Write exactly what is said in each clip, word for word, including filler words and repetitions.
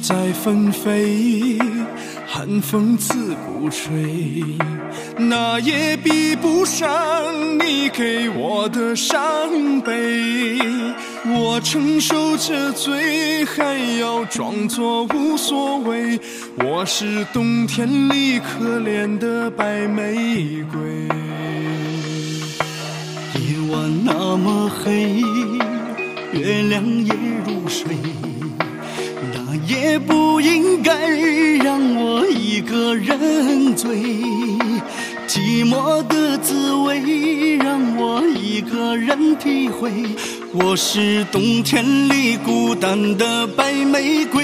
在纷飞，寒风刺骨吹，那也比不上你给我的伤悲。我承受着罪，还要装作无所谓，我是冬天里可怜的白玫瑰。 夜晚那么黑，月亮也入睡，那也不应该让我一个人醉。寂寞的滋味让我一个人体会，我是冬天里孤单的白玫瑰。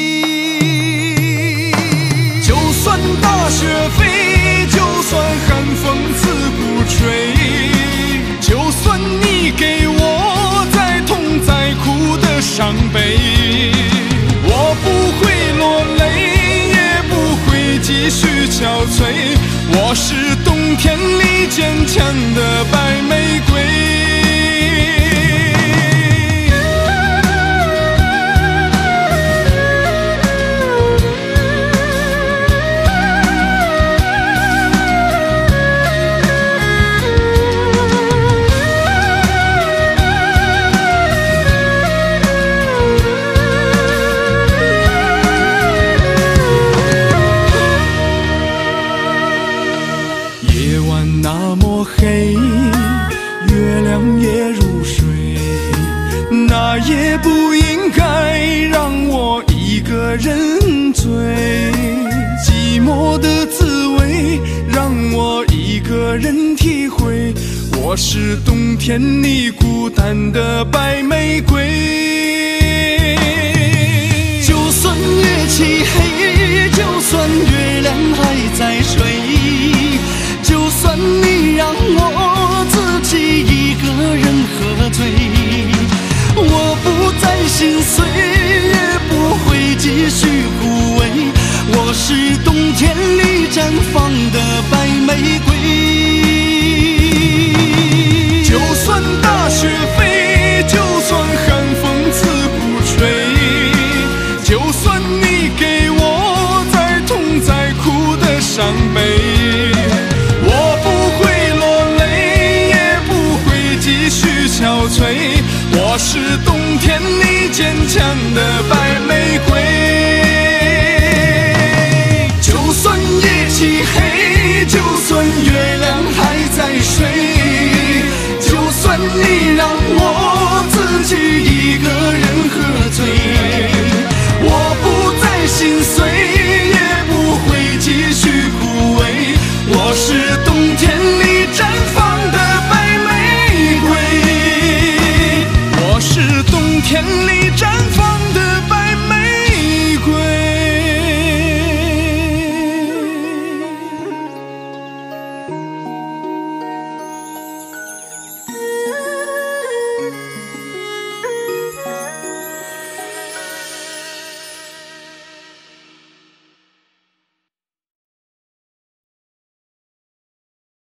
就算大雪飞，就算寒风刺骨吹，就算你给我再痛再苦的伤悲，我不会落泪，也不会继续憔悴，我是冬天里坚强的白玫瑰。夜晚那么黑，月亮也入睡，那也不应该让我一个人醉。寂寞的滋味让我一个人体会，我是冬天里孤单的白玫瑰。 就算夜漆黑，就算月亮还在睡，就算你让我自己一个人喝醉，我不再心碎，也不会继续枯萎，我是冬天里绽放的白玫瑰。 就算大雪飞，就算寒风刺骨吹，就算你给我再痛再苦的伤悲，我不会落泪，也不会继续憔悴，我是冬天里坚强的白玫瑰。就算夜漆黑，就算月亮还在睡，就算你让我自己一个人喝醉，我不再心碎，也不会继续枯萎，我是冬天里绽放的白玫瑰，我是冬天里绽放